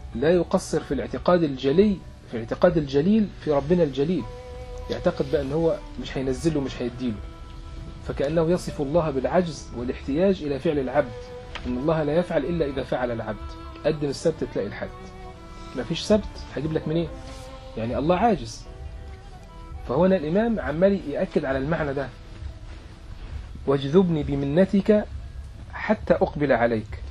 لا يقصر في الاعتقاد الجلي، في الاعتقاد الجليل في ربنا الجليل، يعتقد بأن هو مش هينزله مش هيديله، فكأنه يصف الله بالعجز والاحتياج إلى فعل العبد، إن الله لا يفعل إلا إذا فعل العبد. قدم السبت تلاقي الحد، ما فيش سبت هجيب لك منين؟ يعني الله عاجز. فهنا الإمام عمال يأكد على المعنى ده، واجذبني بمنتك حتى أقبل عليك.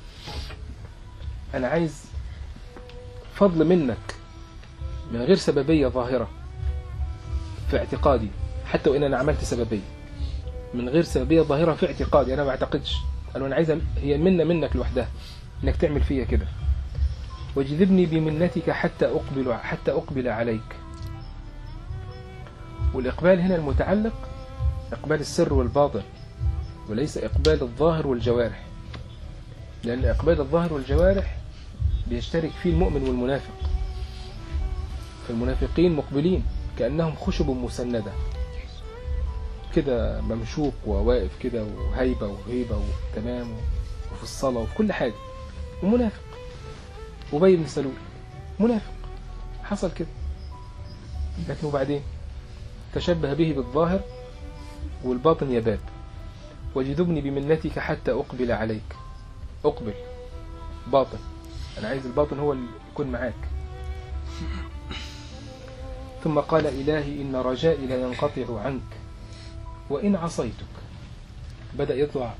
أنا عايز فضل منك من غير سببية ظاهرة في اعتقادي، حتى وإن أنا عملت سببية، من غير سببية ظاهرة في اعتقادي، أنا ما اعتقدش، أنا عايز هي منة منك لوحدها إنك تعمل فيها كده. واجذبني بمنتك حتى أقبل عليك. والإقبال هنا المتعلق إقبال السر والباطن، وليس إقبال الظاهر والجوارح، لأن إقبال الظاهر والجوارح بيشترك فيه المؤمن والمنافق. فالمنافقين مقبلين كأنهم خشب مسندة كده، ممشوق وواقف كده، وهيبة وهيبة وتمام، وفي الصلاة وفي كل حاجة، ومنافق. أبي بن سلول منافق، حصل كده، لكن وبعدين تشبه به بالظاهر والباطن يباب. واجذبني بمنتك حتى أقبل عليك. أقبل باطن، أنا عايز الباطن هو اللي يكون معاك. ثم قال إلهي إن رجائي لا ينقطع عنك وإن عصيتك. بدأ يطلع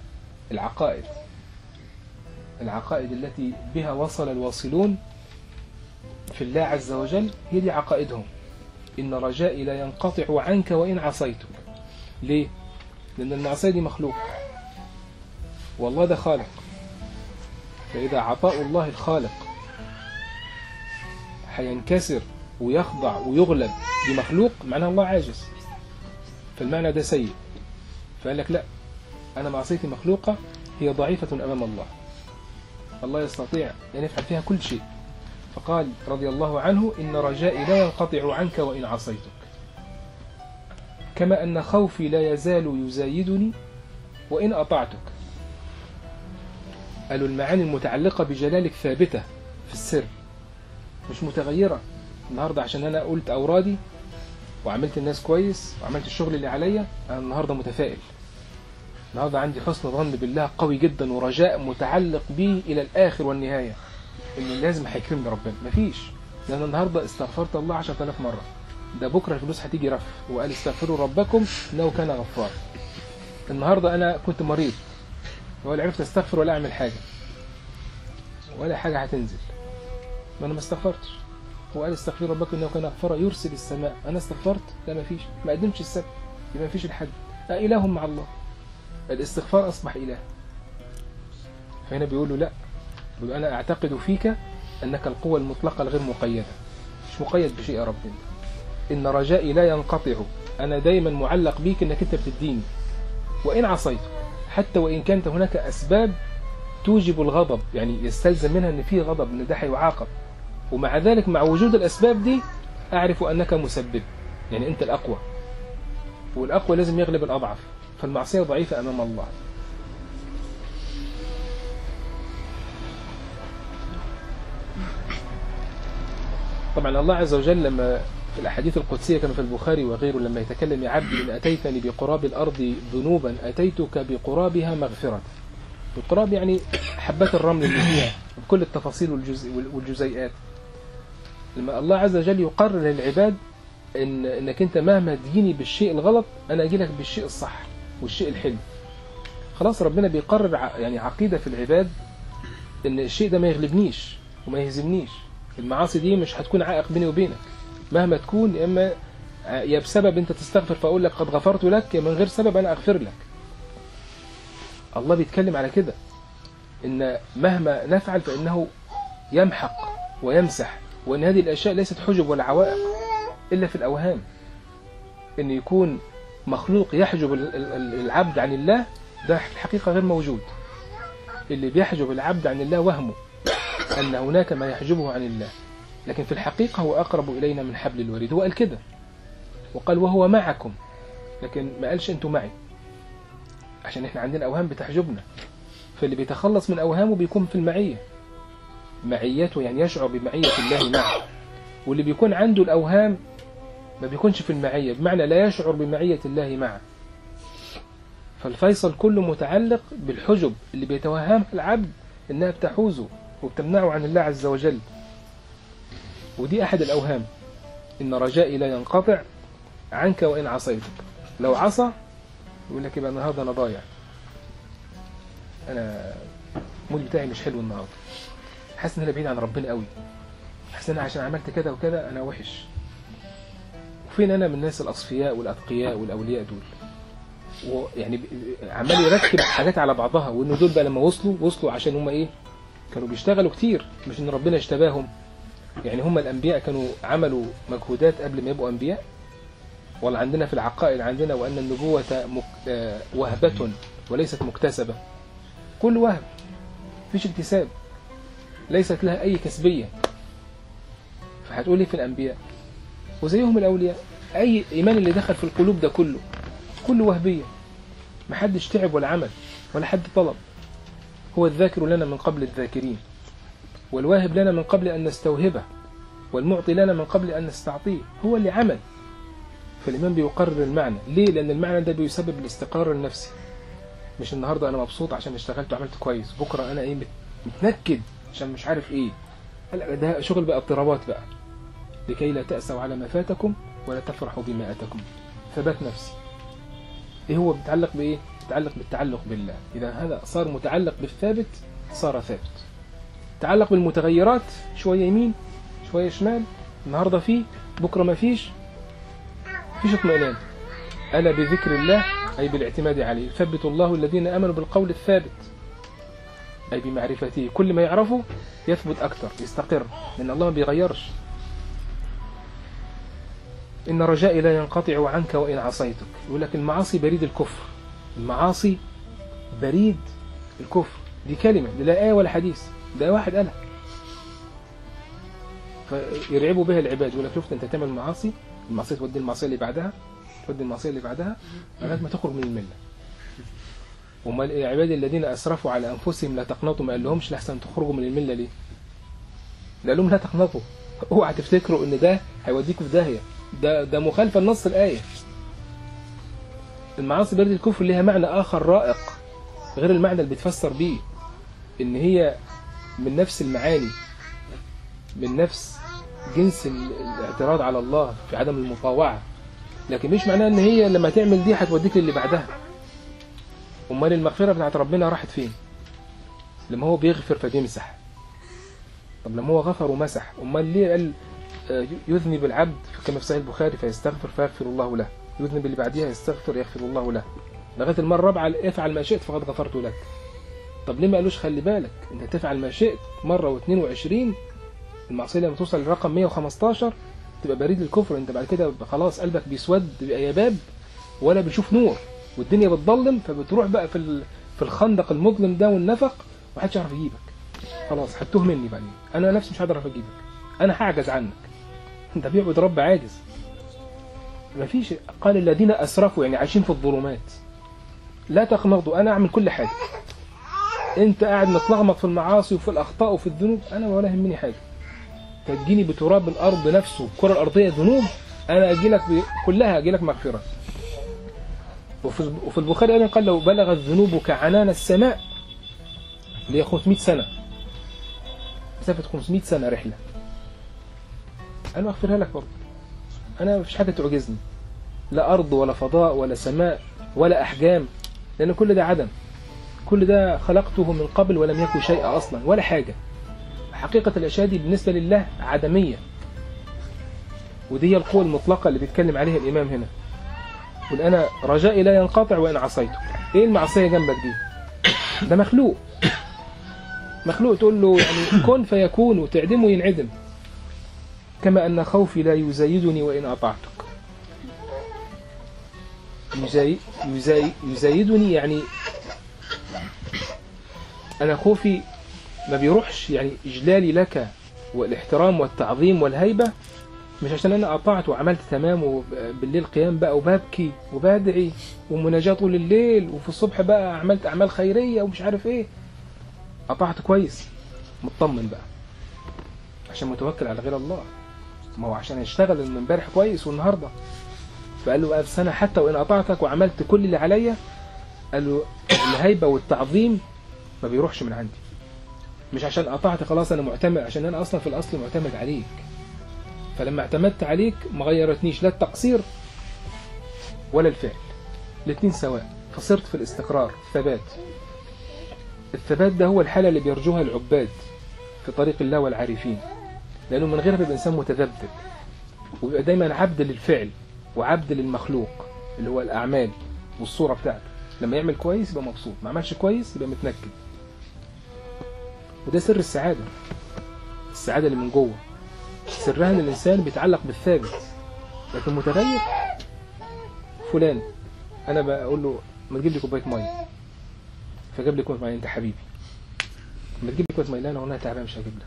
العقائد التي بها وصل الواصلون في الله عز وجل، هي دي عقائدهم. إن رجائي لا ينقطع عنك وإن عصيتك. ليه؟ لأن المعصية دي مخلوق والله ده خالق، فإذا عطاء الله الخالق هينكسر ويخضع ويغلب بمخلوق، معناه الله عاجز، فالمعنى ده سيء. فقال لك لا، أنا معصيتي مخلوقة هي ضعيفة أمام الله، الله يستطيع أن يفعل فيها كل شيء. فقال رضي الله عنه إن رجائي لا ينقطع عنك وإن عصيتك، كما أن خوفي لا يزال يزايدني وإن أطعتك. قالوا المعاني المتعلقة بجلالك ثابتة في السر، مش متغيرة. النهاردة عشان أنا قلت أورادي وعملت الناس كويس وعملت الشغل اللي عليا، أنا النهاردة متفائل، النهاردة عندي حسن ظن بالله قوي جدا ورجاء متعلق به إلى الآخر والنهاية، إن لازم هيكرمني ربنا. مفيش، لأن النهاردة استغفرت الله 10,000 مرة، ده بكرة الفلوس هتيجي رف، وقال استغفروا ربكم إنه كان غفار. النهاردة أنا كنت مريض ولا عرفت استغفر ولا أعمل حاجة، ولا حاجة هتنزل، ما أنا ما استغفرتش. وقال استغفروا ربكم إنه كان غفارا يرسل السماء. أنا استغفرت؟ لا مفيش، ما قدمتش السبب، يبقى مفيش الحد. إله مع الله، الاستغفار أصبح إله. فهنا بيقولوا لا، بيقول أنا أعتقد فيك أنك القوة المطلقة الغير مقيدة، مش مقيد بشيء يا ربنا. إن رجائي لا ينقطع، أنا دايما معلق بيك إنك أنت بتديني، وإن عصيت، حتى وإن كانت هناك أسباب توجب الغضب، يعني يستلزم منها أن فيه غضب، أن ده هيعاقب، ومع ذلك مع وجود الأسباب دي أعرف أنك مسبب، يعني أنت الأقوى، والأقوى لازم يغلب الأضعف، فالمعصية ضعيفة أمام الله. طبعا الله عز وجل لما في الأحاديث القدسية كما في البخاري وغيره، لما يتكلم يا عبدي إن أتيتني بقراب الأرض ذنوبا أتيتك بقرابها مغفرة. القراب يعني حبات الرمل اللي فيها بكل التفاصيل والجزيئات. لما الله عز وجل يقرر للعباد إنك أنت مهما تجيني بالشيء الغلط أنا أجي لك بالشيء الصح والشيء الحلو. خلاص ربنا بيقرر يعني عقيدة في العباد إن الشيء ده ما يغلبنيش وما يهزمنيش، المعاصي دي مش هتكون عائق بيني وبينك مهما تكون، إما يا بسبب أنت تستغفر فأقول لك قد غفرت لك، يا من غير سبب أنا أغفر لك. الله بيتكلم على كده، إن مهما نفعل فإنه يمحق ويمسح، وإن هذه الأشياء ليست حجب ولا عوائق إلا في الأوهام. إن يكون مخلوق يحجب العبد عن الله، ده في الحقيقة غير موجود. اللي بيحجب العبد عن الله وهمه أن هناك ما يحجبه عن الله، لكن في الحقيقة هو أقرب إلينا من حبل الوريد. هو قال كده، وقال وهو معكم، لكن ما قالش أنتوا معي، عشان إحنا عندنا أوهام بتحجبنا، فاللي بيتخلص من أوهامه بيكون في المعية، معيته، يعني يشعر بمعية الله معه. واللي بيكون عنده الأوهام ما بيكونش في المعية، بمعنى لا يشعر بمعية الله معه. فالفيصل كله متعلق بالحجب اللي بيتوهمها العبد إنها بتحوزه وبتمنعه عن الله عز وجل. ودي أحد الأوهام، إن رجائي لا ينقطع عنك وإن عصيتك. لو عصى يقول لك يبقى النهارده أنا ضايع، أنا المود بتاعي مش حلو النهارده، حاسس إن أنا بعيد عن ربنا قوي، حاسس إن أنا عشان عملت كده وكده أنا وحش. وفين أنا من الناس الأصفياء والأتقياء والأولياء دول؟ ويعني عمال يركب حاجات على بعضها، وإنه دول بقى لما وصلوا عشان هم إيه؟ كانوا بيشتغلوا كتير، مش إن ربنا اشتباهم. يعني هم الأنبياء كانوا عملوا مجهودات قبل ما يبقوا أنبياء، ولا عندنا في العقائد عندنا وأن النبوة وهبة وليست مكتسبة. كل وهب، فيش اكتساب، ليست لها أي كسبية. فهتقول لي في الأنبياء وزيهم الأولياء، أي إيمان اللي دخل في القلوب ده كله وهبية، محدش تعب ولا عمل ولا حد طلب. هو الذاكر لنا من قبل الذاكرين، والواهب لنا من قبل أن نستوهبه، والمعطي لنا من قبل أن نستعطيه. هو اللي عمل. فالإمام بيقرر المعنى. ليه؟ لأن المعنى ده بيسبب الاستقرار النفسي. مش النهاردة أنا مبسوط عشان اشتغلت وعملت كويس، بكرة أنا إيه متنكد عشان مش عارف إيه. ده شغل بقى اضطرابات بقى. لكي لا تأسوا على ما فاتكم ولا تفرحوا بما أتاكم. ثبات نفسي. إيه هو بيتعلق بإيه؟ بيتعلق بالتعلق بالله. إذا هذا صار متعلق بالثابت صار ثابت. تعلق بالمتغيرات، شوية يمين شوية شمال، النهاردة فيه بكرة ما فيش اطمئنان. ألا بذكر الله أي بالاعتماد عليه ثبت الله الذين آمنوا بالقول الثابت، أي بمعرفته. كل ما يعرفه يثبت أكثر، يستقر، لأن الله ما بيغيرش. إن رجائي لا ينقطع عنك وإن عصيتك. يقول لك المعاصي بريد الكفر. المعاصي بريد الكفر. دي كلمة، دي لا آية ولا حديث، ده واحد قالها. فيرعبوا بها العباد. يقول لك شفت أنت تعمل معاصي، المعصية تودي المعصية اللي بعدها، تودي المعصية اللي بعدها لغاية ما تخرج من الملة. وما العباد الذين أسرفوا على أنفسهم لا تقنطوا، ما قال لهمش لحسن تخرجوا من الملة ليه؟ قال لهم لا تقنطوا، اوعى تفتكروا ان ده هيوديكم في داهية، ده مخالفة لنص الآية. المعاصي برد الكفر لها معنى آخر رائق غير المعنى اللي بتفسر بيه، ان هي من نفس المعاني، من نفس جنس الاعتراض على الله في عدم المطاوعة، لكن مش معناه ان هي لما تعمل دي هتوديك للي بعدها. امال المغفرة بتاعت ربنا راحت فين؟ لما هو بيغفر فبيمسح. طب لما هو غفر ومسح، امال ليه قال يذنب العبد كما في صحيح البخاري فيستغفر فيغفر الله له، يذنب اللي بعديها يستغفر يغفر الله له، لغايه المره الرابعه افعل ما شئت فقد غفرت لك. طب ليه ما قالوش خلي بالك انت تفعل ما شئت مره و22، المعصيه لما توصل للرقم 115 تبقى بريد الكفر، انت بعد كده خلاص قلبك بيسود بيبقى يباب ولا بيشوف نور، والدنيا بتضلم، فبتروح بقى في الخندق المظلم ده والنفق، ومحدش يعرف يجيبك. خلاص هتوه مني بعدين، انا نفسي مش هقدر اجيبك، انا هعجز عنك. انت بيعبد رب عاجز. مفيش. قال الذين اسرفوا يعني عايشين في الظلمات لا تقنطوا، انا اعمل كل حاجه. انت قاعد متلغمط في المعاصي وفي الاخطاء وفي الذنوب، انا ولا يهمني حاجه. تجيني بتراب الارض نفسه، الكره الارضيه ذنوب، انا اجيلك كلها اجيلك مغفره. وفي البخاري ايضا قال لو بلغت ذنوبك عنان السماء، اللي هي 500 سنه، مسافه 500 سنه رحله، انا اغفرها لك برضه. انا مفيش حاجه تعجزني، لا ارض ولا فضاء ولا سماء ولا احجام، لان كل ده عدم، كل ده خلقته من قبل ولم يكن شيء اصلا ولا حاجه. حقيقه الاشياء دي بالنسبه لله عدميه، ودي هي القوه المطلقه اللي بيتكلم عليها الامام هنا. يقول انا رجائي لا ينقطع وان عصيته. ايه المعصيه جنبك دي؟ ده مخلوق، مخلوق تقول له يعني كن فيكون وتعدمه ينعدم. كما أن خوفي لا يزايدني وإن أطعتك. يزايدني يعني أنا خوفي ما بيروحش، يعني إجلالي لك والاحترام والتعظيم والهيبة مش عشان أنا أطعت وعملت تمام وبالليل قيام بقى وببكي وبدعي ومناجاة طول الليل وفي الصبح بقى عملت أعمال خيرية ومش عارف إيه، أطعت كويس مطمن بقى. عشان متوكل على غير الله، ما هو عشان يشتغل من امبارح كويس والنهارده. فقال له بقى أنا حتى وإن أطعتك وعملت كل اللي عليا، قال له الهيبة والتعظيم ما بيروحش من عندي، مش عشان قطعت خلاص أنا معتمد، عشان أنا أصلا في الأصل معتمد عليك. فلما اعتمدت عليك ما غيرتنيش لا التقصير ولا الفعل، الاثنين سواء. فصرت في الاستقرار، ثبات. الثبات ده هو الحالة اللي بيرجوها العباد في طريق الله والعارفين، لأنه من غيرها بيبقى إنسان متذبذب، وبيبقى دايما عبد للفعل وعبد للمخلوق اللي هو الأعمال والصورة بتاعته. لما يعمل كويس يبقى مبسوط، ما عملش كويس يبقى متنكد. وده سر السعادة، السعادة اللي من جوه. سرها ان الانسان بيتعلق بالثابت، لكن متغير. فلان انا بقول له ما تجيب لي كوبايه ميه، فجاب لي كوبايه ميه. انت حبيبي ما تجيب لي كوبايه ميه. لا انا والله تعبان مش هجيب لك.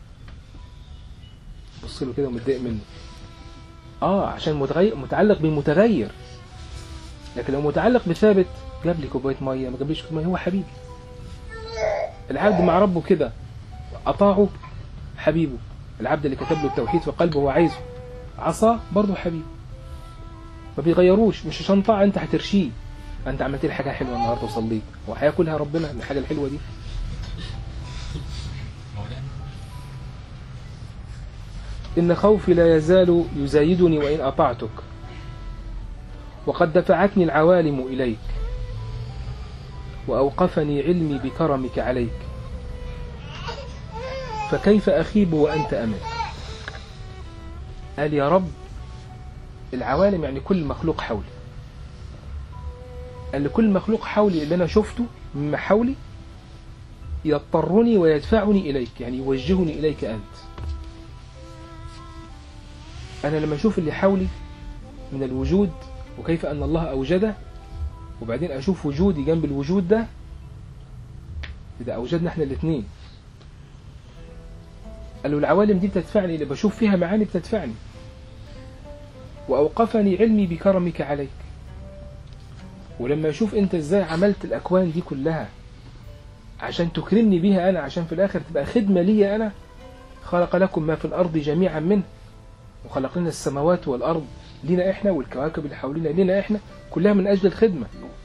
بص له كده ومتضايق منه. عشان متعلق بالمتغير. لكن لو متعلق بثابت، جاب لي كوبايه ميه ما جابليش كوبايه ميه، هو حبيبي. العبد مع ربه كده، اطاعه حبيبه. العبد اللي كتب له التوحيد في قلبه هو عايزه، عصاه برضه حبيبه. ما بيغيروش، مش عشان طاعة انت هترشيه. انت عملت لي حاجه حلوه النهارده وصليت، هو هياكلها ربنا من الحاجه الحلوه دي؟ إن خوفي لا يزال يزايدني وإن أطعتك، وقد دفعتني العوالم إليك، وأوقفني علمي بكرمك عليك، فكيف أخيب وأنت أمل. قال يا رب العوالم يعني كل مخلوق حولي. قال لكل مخلوق حولي اللي أنا شفته مما حولي يضطرني ويدفعني إليك، يعني يوجهني إليك أنت. أنا لما أشوف اللي حولي من الوجود وكيف أن الله أوجده، وبعدين أشوف وجودي جنب الوجود ده، إذا أوجدنا إحنا الاثنين. قالوا العوالم دي بتدفعني، اللي بشوف فيها معاني بتدفعني. وأوقفني علمي بكرمك عليك. ولما أشوف أنت إزاي عملت الأكوان دي كلها عشان تكرمني بيها أنا، عشان في الآخر تبقى خدمة لي أنا. خلق لكم ما في الأرض جميعا منه، وخلق لنا السماوات والأرض لنا إحنا، والكواكب اللي حولنا لنا إحنا، كلها من أجل الخدمة.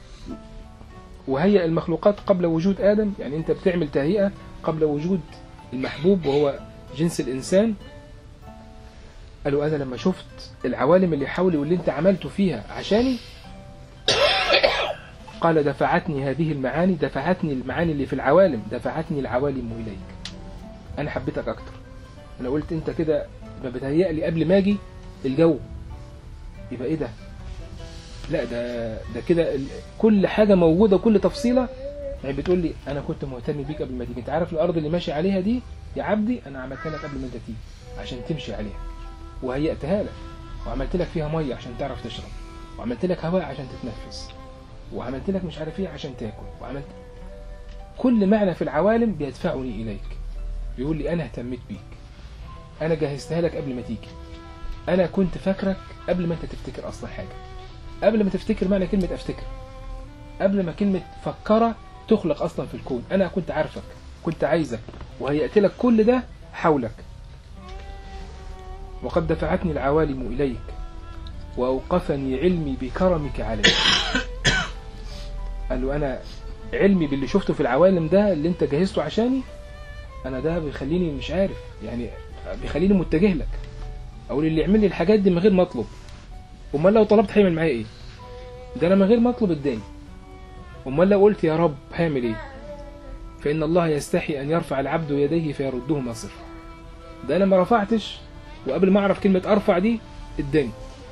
وهيئ المخلوقات قبل وجود آدم، يعني أنت بتعمل تهيئة قبل وجود المحبوب وهو جنس الإنسان. قالوا أنا لما شفت العوالم اللي حولي واللي أنت عملته فيها عشاني، قال دفعتني هذه المعاني، دفعتني المعاني اللي في العوالم، دفعتني العوالم إليك. أنا حبيتك أكتر. أنا قلت أنت كده ما بتهيأ لي قبل ما أجي الجو، يبقى إيه ده؟ لا ده كده كل حاجة موجودة، كل تفصيلة يعني بتقول لي أنا كنت مهتم بيك قبل ما تيجي. أنت عارف الأرض اللي ماشي عليها دي يا عبدي أنا عملتها لك قبل ما أنت تيجي عشان تمشي عليها، وهيئتها لك، وعملت لك فيها مية عشان تعرف تشرب، وعملت لك هواء عشان تتنفس، وعملت لك مش عارف ايه عشان تاكل، وعملت كل معنى في العوالم بيدفعني إليك. بيقول لي أنا اهتميت بيك، أنا جهزتها لك قبل ما تيجي، أنا كنت فاكرك قبل ما أنت تفتكر أصلا حاجة، قبل ما تفتكر معنى كلمة أفتكر، قبل ما كلمة فكرة تخلق أصلا في الكون. أنا كنت عارفك، كنت عايزك، وهيأت لك كل ده حولك. وقد دفعتني العوالم إليك، وأوقفني علمي بكرمك عليك. قال له أنا علمي باللي شفته في العوالم ده اللي أنت جهزته عشاني، أنا ده بيخليني مش عارف، يعني بيخليني متجه لك، أقول اللي يعمل لي الحاجات دي من غير ما أطلب. أمال لو طلبت هيعمل معايا إيه؟ ده أنا من غير ما أطلب اداني. أمال لو قلت يا رب هيعمل إيه؟ فإن الله يستحي أن يرفع العبد يديه فيردهما صفر. ده أنا ما رفعتش، وقبل ما أعرف كلمة أرفع دي اداني.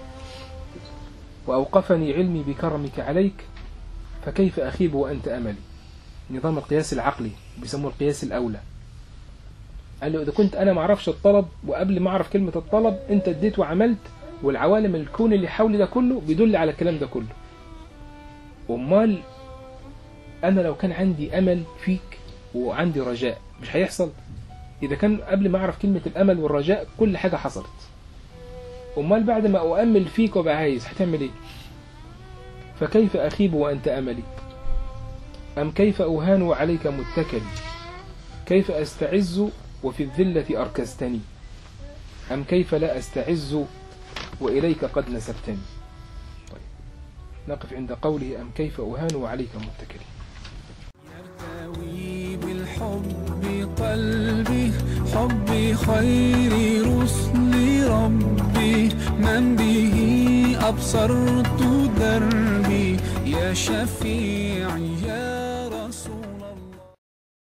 وأوقفني علمي بكرمك عليك، فكيف أخيب وأنت أملي. نظام القياس العقلي بيسموه القياس الأولى. قال له إذا كنت أنا ما أعرفش الطلب، وقبل ما أعرف كلمة الطلب أنت اديت وعملت، والعوالم الكون اللي حولي ده كله بيدل على الكلام ده كله. أمال أنا لو كان عندي أمل فيك وعندي رجاء مش هيحصل؟ إذا كان قبل ما أعرف كلمة الأمل والرجاء كل حاجة حصلت، أمال بعد ما أؤمل فيك وبقى عايز هتعمل إيه؟ فكيف أخيب وأنت أملي، أم كيف أهان عليك متكلي، كيف أستعز وفي الذلة أركزتني. أم كيف لا أستعز وإليك قد نسبتني. طيب نقف عند قوله أم كيف أهان وعليك متكلي. يرتوي بالحب قلبي، حب خير رسل ربي، من به أبصرت دربي، يا شفيع